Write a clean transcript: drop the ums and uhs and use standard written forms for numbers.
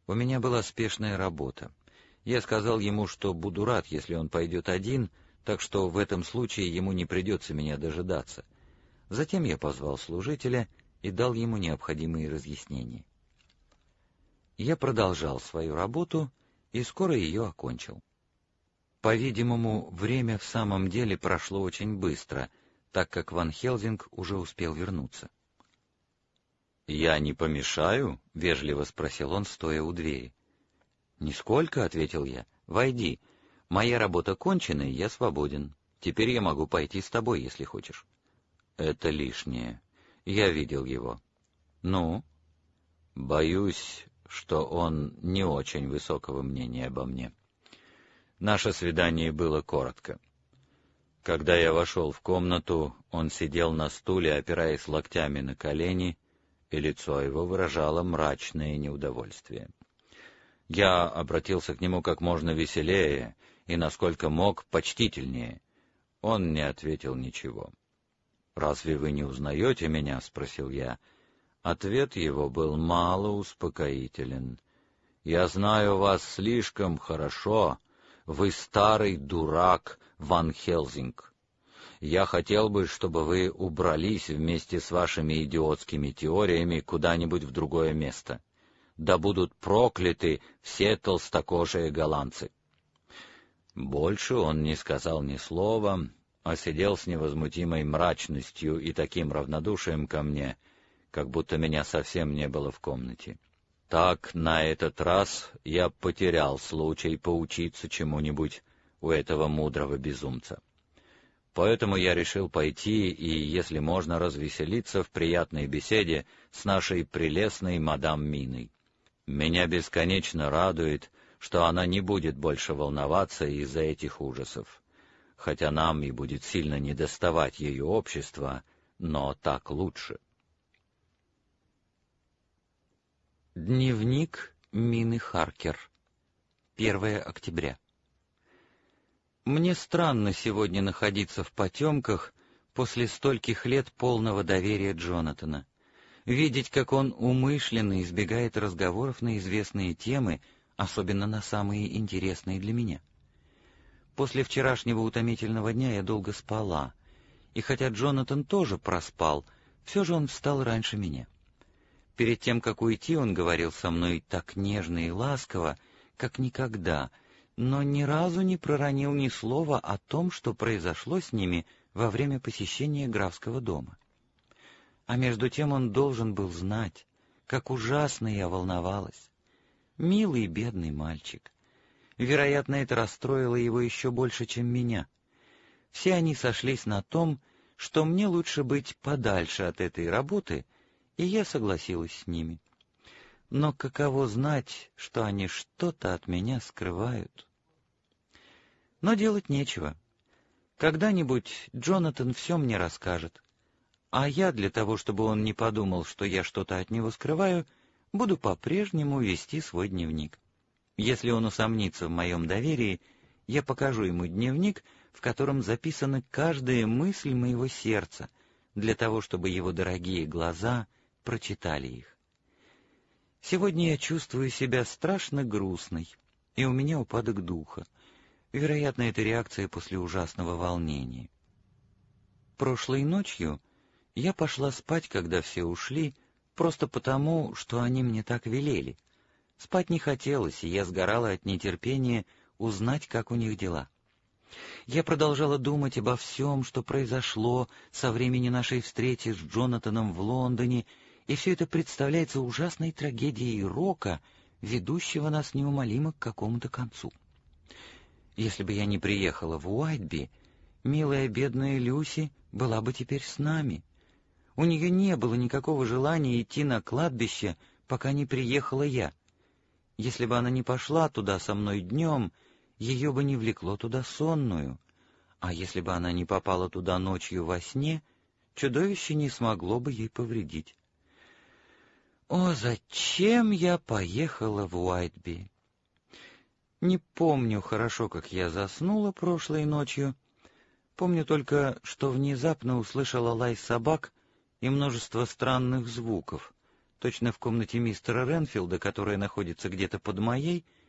У меня была спешная работа. Я сказал ему, что буду рад, если он пойдет один, так что в этом случае ему не придется меня дожидаться. Затем я позвал служителя и дал ему необходимые разъяснения. Я продолжал свою работу и скоро ее окончил. По-видимому, время в самом деле прошло очень быстро, так как Ван Хелсинг уже успел вернуться. «Я не помешаю?» — вежливо спросил он, стоя у двери. «Нисколько», — ответил я. «Войди. Моя работа кончена, и я свободен. Теперь я могу пойти с тобой, если хочешь». «Это лишнее. Я видел его». «Ну?» «Боюсь, что он не очень высокого мнения обо мне. Наше свидание было коротко. Когда я вошел в комнату, он сидел на стуле, опираясь локтями на колени, и лицо его выражало мрачное неудовольствие. Я обратился к нему как можно веселее и, насколько мог, почтительнее. Он не ответил ничего. «Разве вы не узнаете меня?» — спросил я. Ответ его был мало успокоителен. «Я знаю вас слишком хорошо. Вы старый дурак, Ван Хелсинг. Я хотел бы, чтобы вы убрались вместе с вашими идиотскими теориями куда-нибудь в другое место. Да будут прокляты все толстокожие голландцы». Больше он не сказал ни слова, а сидел с невозмутимой мрачностью и таким равнодушием ко мне, как будто меня совсем не было в комнате. Так, на этот раз я потерял случай поучиться чему-нибудь у этого мудрого безумца. Поэтому я решил пойти и, если можно, развеселиться в приятной беседе с нашей прелестной мадам Миной. Меня бесконечно радует, что она не будет больше волноваться из-за этих ужасов, хотя нам и будет сильно недоставать ее общества, но так лучше. Дневник Мины Харкер. 1 октября. Мне странно сегодня находиться в потемках после стольких лет полного доверия Джонатана, видеть, как он умышленно избегает разговоров на известные темы, особенно на самые интересные для меня. После вчерашнего утомительного дня я долго спала, и хотя Джонатан тоже проспал, все же он встал раньше меня. Перед тем, как уйти, он говорил со мной так нежно и ласково, как никогда, но ни разу не проронил ни слова о том, что произошло с ними во время посещения графского дома. А между тем он должен был знать, как ужасно я волновалась. Милый бедный мальчик. Вероятно, это расстроило его еще больше, чем меня. Все они сошлись на том, что мне лучше быть подальше от этой работы, и я согласилась с ними. Но каково знать, что они что-то от меня скрывают? Но делать нечего. Когда-нибудь Джонатан все мне расскажет, а я, для того, чтобы он не подумал, что я что-то от него скрываю, буду по-прежнему вести свой дневник. Если он усомнится в моем доверии, я покажу ему дневник, в котором записана каждая мысль моего сердца, для того, чтобы его дорогие глаза прочитали их. Сегодня я чувствую себя страшно грустной, и у меня упадок духа. Вероятно, это реакция после ужасного волнения. Прошлой ночью я пошла спать, когда все ушли, просто потому, что они мне так велели. Спать не хотелось, и я сгорала от нетерпения узнать, как у них дела. Я продолжала думать обо всем, что произошло со времени нашей встречи с Джонатаном в Лондоне, и все это представляется ужасной трагедией рока, ведущего нас неумолимо к какому-то концу. Если бы я не приехала в Уайтби, милая бедная Люси была бы теперь с нами. У нее не было никакого желания идти на кладбище, пока не приехала я. Если бы она не пошла туда со мной днем, ее бы не влекло туда сонную, а если бы она не попала туда ночью во сне, чудовище не смогло бы ей повредить. О, зачем я поехала в Уайтби? Не помню хорошо, как я заснула прошлой ночью. Помню только, что внезапно услышала лай собак и множество странных звуков, Точно в комнате мистера Ренфилда, которая находится где-то под моей,